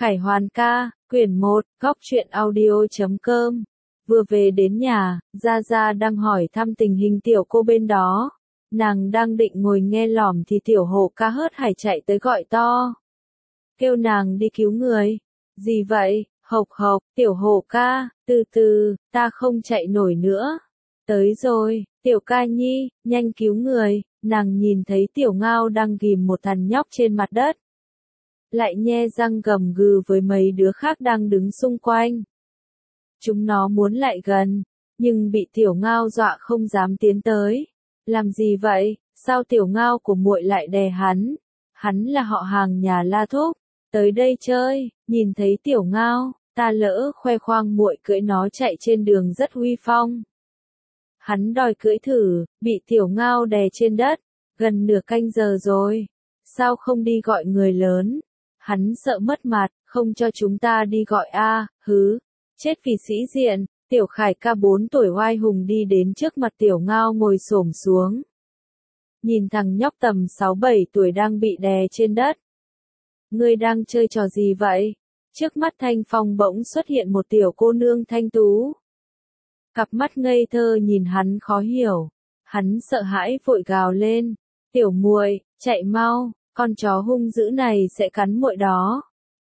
Khải Hoàn ca, quyển 1, góc truyện audio.com. Vừa về đến nhà, Gia Gia đang hỏi thăm tình hình tiểu cô bên đó. Nàng đang định ngồi nghe lỏm thì tiểu hổ ca hớt hải chạy tới gọi to. Kêu nàng đi cứu người. Gì vậy, hộc hộc, tiểu hổ ca, từ từ, ta không chạy nổi nữa. Tới rồi, tiểu ca nhi, nhanh cứu người. Nàng nhìn thấy tiểu ngao đang ghìm một thằng nhóc trên mặt đất. Lại nhe răng gầm gừ với mấy đứa khác đang đứng xung quanh. Chúng nó muốn lại gần, nhưng bị tiểu ngao dọa không dám tiến tới. Làm gì vậy, sao tiểu ngao của muội lại đè hắn? Hắn là họ hàng nhà La Thúc, tới đây chơi, nhìn thấy tiểu ngao, ta lỡ khoe khoang muội cưỡi nó chạy trên đường rất uy phong. Hắn đòi cưỡi thử, bị tiểu ngao đè trên đất, gần nửa canh giờ rồi, sao không đi gọi người lớn? Hắn sợ mất mặt, không cho chúng ta đi gọi hứ, chết vì sĩ diện. Tiểu Khải ca 4 tuổi oai hùng đi đến trước mặt tiểu ngao ngồi xổm xuống. Nhìn thằng nhóc tầm 6-7 tuổi đang bị đè trên đất. Ngươi đang chơi trò gì vậy? Trước mắt Thanh Phong bỗng xuất hiện một tiểu cô nương thanh tú. Cặp mắt ngây thơ nhìn hắn khó hiểu. Hắn sợ hãi vội gào lên. Tiểu muội, chạy mau, con chó hung dữ này sẽ cắn muội đó.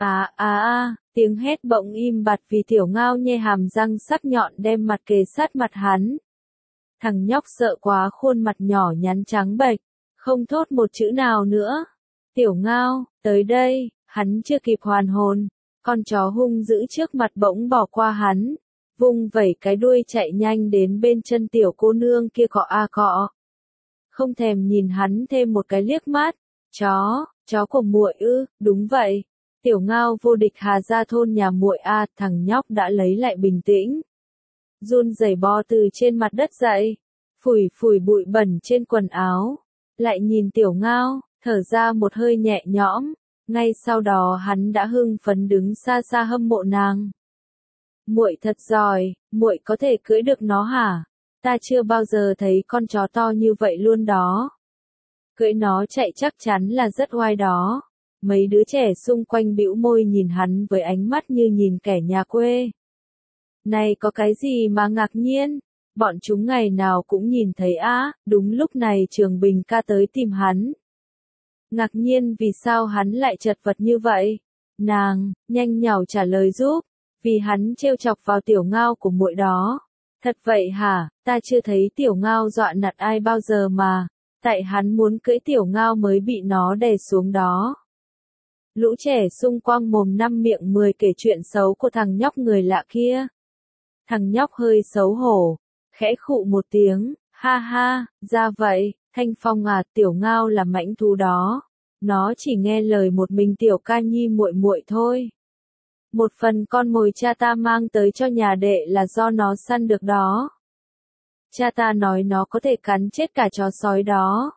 Tiếng hét bỗng im bặt vì tiểu ngao nhe hàm răng sắc nhọn đem mặt kề sát mặt hắn. Thằng nhóc sợ quá khuôn mặt nhỏ nhắn trắng bệch, không thốt một chữ nào nữa. Tiểu ngao, tới đây, hắn chưa kịp hoàn hồn, con chó hung dữ trước mặt bỗng bỏ qua hắn, vung vẩy cái đuôi chạy nhanh đến bên chân tiểu cô nương kia cọ. Không thèm nhìn hắn thêm một cái liếc mắt. Chó của muội ư? Đúng vậy. Tiểu ngao vô địch Hà Gia thôn nhà muội thằng nhóc đã lấy lại bình tĩnh. Run rẩy bò từ trên mặt đất dậy, phủi bụi bẩn trên quần áo, lại nhìn tiểu ngao, thở ra một hơi nhẹ nhõm, ngay sau đó hắn đã hưng phấn đứng xa xa hâm mộ nàng. Muội thật giỏi, muội có thể cưỡi được nó hả? Ta chưa bao giờ thấy con chó to như vậy luôn đó. Cưỡi nó chạy chắc chắn là rất oai đó. Mấy đứa trẻ xung quanh bĩu môi nhìn hắn với ánh mắt như nhìn kẻ nhà quê. Này có cái gì mà ngạc nhiên? Bọn chúng ngày nào cũng nhìn thấy đúng lúc này Trường Bình ca tới tìm hắn. Ngạc nhiên vì sao hắn lại chật vật như vậy? Nàng, nhanh nhảu trả lời giúp, vì hắn trêu chọc vào tiểu ngao của muội đó. Thật vậy hả, ta chưa thấy tiểu ngao dọa nạt ai bao giờ mà, tại hắn muốn cưỡi tiểu ngao mới bị nó đè xuống đó. Lũ trẻ xung quanh mồm năm miệng 10 kể chuyện xấu của thằng nhóc người lạ kia. Thằng nhóc hơi xấu hổ, khẽ khụ một tiếng, ha, ra vậy, Thanh Phong tiểu ngao là mãnh thú đó. Nó chỉ nghe lời một mình tiểu ca nhi muội thôi. Một phần con mồi cha ta mang tới cho nhà đệ là do nó săn được đó. Cha ta nói nó có thể cắn chết cả chó sói đó.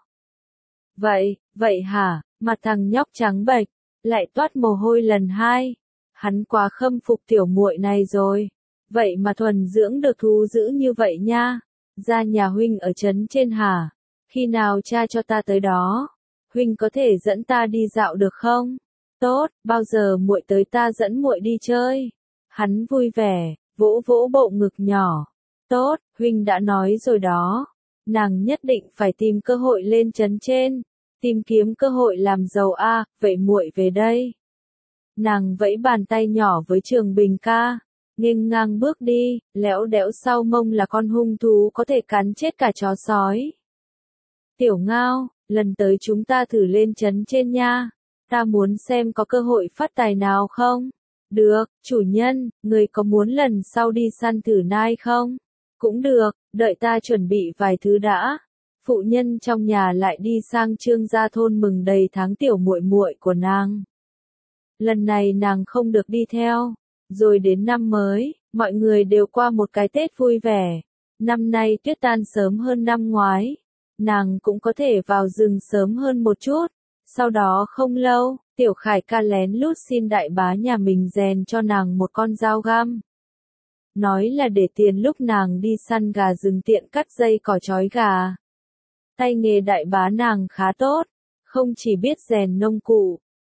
Vậy hả? Mặt thằng nhóc trắng bệch, lại toát mồ hôi lần 2. Hắn quá khâm phục tiểu muội này rồi. Vậy mà thuần dưỡng được thú dữ như vậy nha. Ra nhà huynh ở trấn trên hả? Khi nào cha cho ta tới đó? Huynh có thể dẫn ta đi dạo được không? Tốt, bao giờ muội tới ta dẫn muội đi chơi. Hắn vui vẻ, vỗ bộ ngực nhỏ. Tốt, huynh đã nói rồi đó. Nàng nhất định phải tìm cơ hội lên trấn trên. Tìm kiếm cơ hội làm giàu vậy muội về đây. Nàng vẫy bàn tay nhỏ với Trường Bình ca, nghênh ngang bước đi, lẽo đẽo sau mông là con hung thú có thể cắn chết cả chó sói. Tiểu ngao, lần tới chúng ta thử lên trấn trên nha, ta muốn xem có cơ hội phát tài nào không? Được, chủ nhân, người có muốn lần sau đi săn thử nai không? Cũng được, đợi ta chuẩn bị vài thứ đã. Phụ nhân trong nhà lại đi sang Trương Gia thôn mừng đầy tháng tiểu muội của nàng. Lần này nàng không được đi theo. Rồi đến năm mới, mọi người đều qua một cái Tết vui vẻ. Năm nay tuyết tan sớm hơn năm ngoái. Nàng cũng có thể vào rừng sớm hơn một chút. Sau đó không lâu, tiểu Khải ca lén lút xin đại bá nhà mình rèn cho nàng một con dao găm. Nói là để tiền lúc nàng đi săn gà rừng tiện cắt dây cỏ trói gà. Tay nghề đại bá nàng khá tốt, không chỉ biết rèn nông cụ,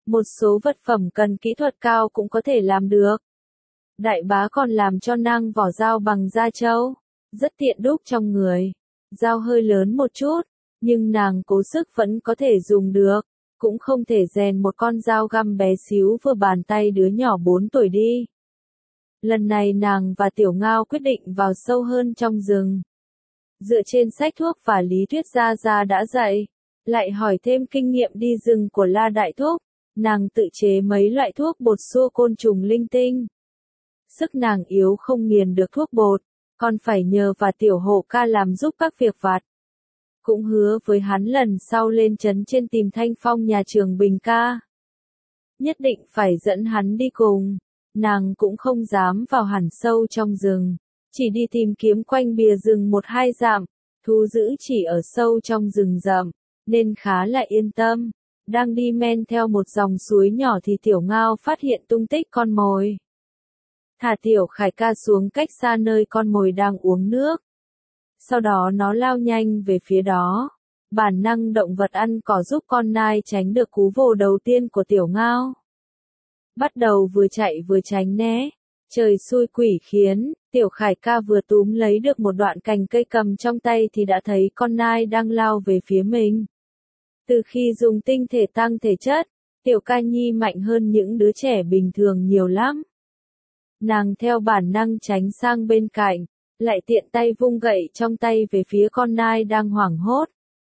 Một số vật phẩm cần kỹ thuật cao cũng có thể làm được. Đại bá còn làm cho nàng vỏ dao bằng da trâu, rất tiện đúc trong người. Dao hơi lớn một chút, nhưng nàng cố sức vẫn có thể dùng được, cũng không thể rèn một con dao găm bé xíu vừa bàn tay đứa nhỏ 4 tuổi đi. Lần này nàng và Tiểu Ngao quyết định vào sâu hơn trong rừng. Dựa trên sách thuốc và lý thuyết Gia Gia đã dạy, lại hỏi thêm kinh nghiệm đi rừng của La Đại Thúc, nàng tự chế mấy loại thuốc bột xua côn trùng linh tinh. Sức nàng yếu không nghiền được thuốc bột, còn phải nhờ và Tiểu Hổ ca làm giúp các việc vặt. Cũng hứa với hắn lần sau lên trấn trên tìm Thanh Phong nhà Trường Bình ca. Nhất định phải dẫn hắn đi cùng. Nàng cũng không dám vào hẳn sâu trong rừng, chỉ đi tìm kiếm quanh bìa rừng 1-2 dặm, thú dữ chỉ ở sâu trong rừng rậm, nên khá là yên tâm. Đang đi men theo một dòng suối nhỏ thì Tiểu Ngao phát hiện tung tích con mồi. Thả Tiểu Khải ca xuống cách xa nơi con mồi đang uống nước. Sau đó nó lao nhanh về phía đó. Bản năng động vật ăn cỏ giúp con nai tránh được cú vồ đầu tiên của Tiểu Ngao. Bắt đầu vừa chạy vừa tránh né. Trời xui quỷ khiến, Tiểu Khải ca vừa túm lấy được một đoạn cành cây cầm trong tay thì đã thấy con nai đang lao về phía mình. Từ khi dùng tinh thể tăng thể chất, Tiểu Ca Nhi mạnh hơn những đứa trẻ bình thường nhiều lắm. Nàng theo bản năng tránh sang bên cạnh, lại tiện tay vung gậy trong tay về phía con nai đang hoảng hốt.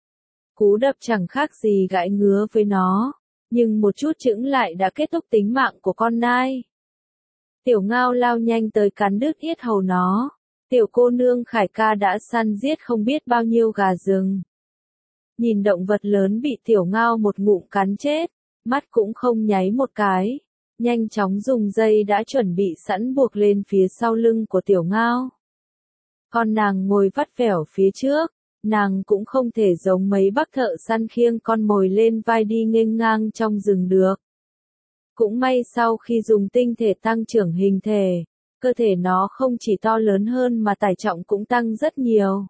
Cú đập chẳng khác gì gãi ngứa với nó, nhưng một chút chững lại đã kết thúc tính mạng của con nai. Tiểu Ngao lao nhanh tới cắn đứt yết hầu nó. Tiểu cô nương Khải ca đã săn giết không biết bao nhiêu gà rừng. Nhìn động vật lớn bị Tiểu Ngao một ngụm cắn chết, mắt cũng không nháy một cái, nhanh chóng dùng dây đã chuẩn bị sẵn buộc lên phía sau lưng của Tiểu Ngao. Con nàng ngồi vắt vẻo phía trước, nàng cũng không thể giống mấy bác thợ săn khiêng con mồi lên vai đi nghênh ngang trong rừng được. Cũng may sau khi dùng tinh thể tăng trưởng hình thể, cơ thể nó không chỉ to lớn hơn mà tải trọng cũng tăng rất nhiều.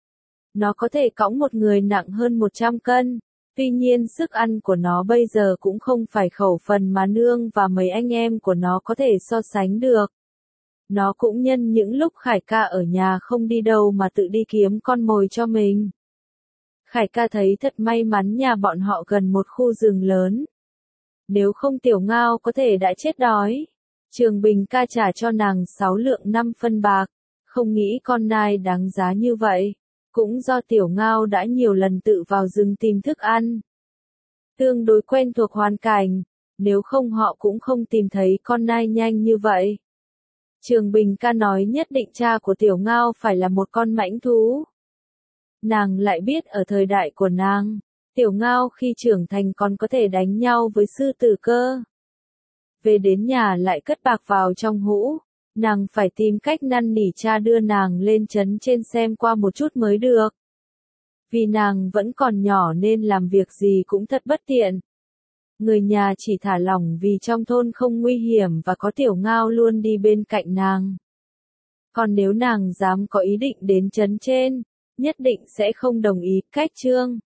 Nó có thể cõng một người nặng hơn 100 cân, tuy nhiên sức ăn của nó bây giờ cũng không phải khẩu phần mà nương và mấy anh em của nó có thể so sánh được. Nó cũng nhân những lúc Khải ca ở nhà không đi đâu mà tự đi kiếm con mồi cho mình. Khải ca thấy thật may mắn nhà bọn họ gần một khu rừng lớn. Nếu không Tiểu Ngao có thể đã chết đói. Trường Bình ca trả cho nàng 6 lượng 5 phân bạc, không nghĩ con nai đáng giá như vậy. Cũng do Tiểu Ngao đã nhiều lần tự vào rừng tìm thức ăn. Tương đối quen thuộc hoàn cảnh, nếu không họ cũng không tìm thấy con nai nhanh như vậy. Trường Bình ca nói nhất định cha của Tiểu Ngao phải là một con mãnh thú. Nàng lại biết ở thời đại của nàng, Tiểu Ngao khi trưởng thành còn có thể đánh nhau với sư tử cơ. Về đến nhà lại cất bạc vào trong hũ, nàng phải tìm cách năn nỉ cha đưa nàng lên trấn trên xem qua một chút mới được. Vì nàng vẫn còn nhỏ nên làm việc gì cũng thật bất tiện. Người nhà chỉ thả lỏng vì trong thôn không nguy hiểm và có Tiểu Ngao luôn đi bên cạnh nàng. Còn nếu nàng dám có ý định đến trấn trên, nhất định sẽ không đồng ý cách chương.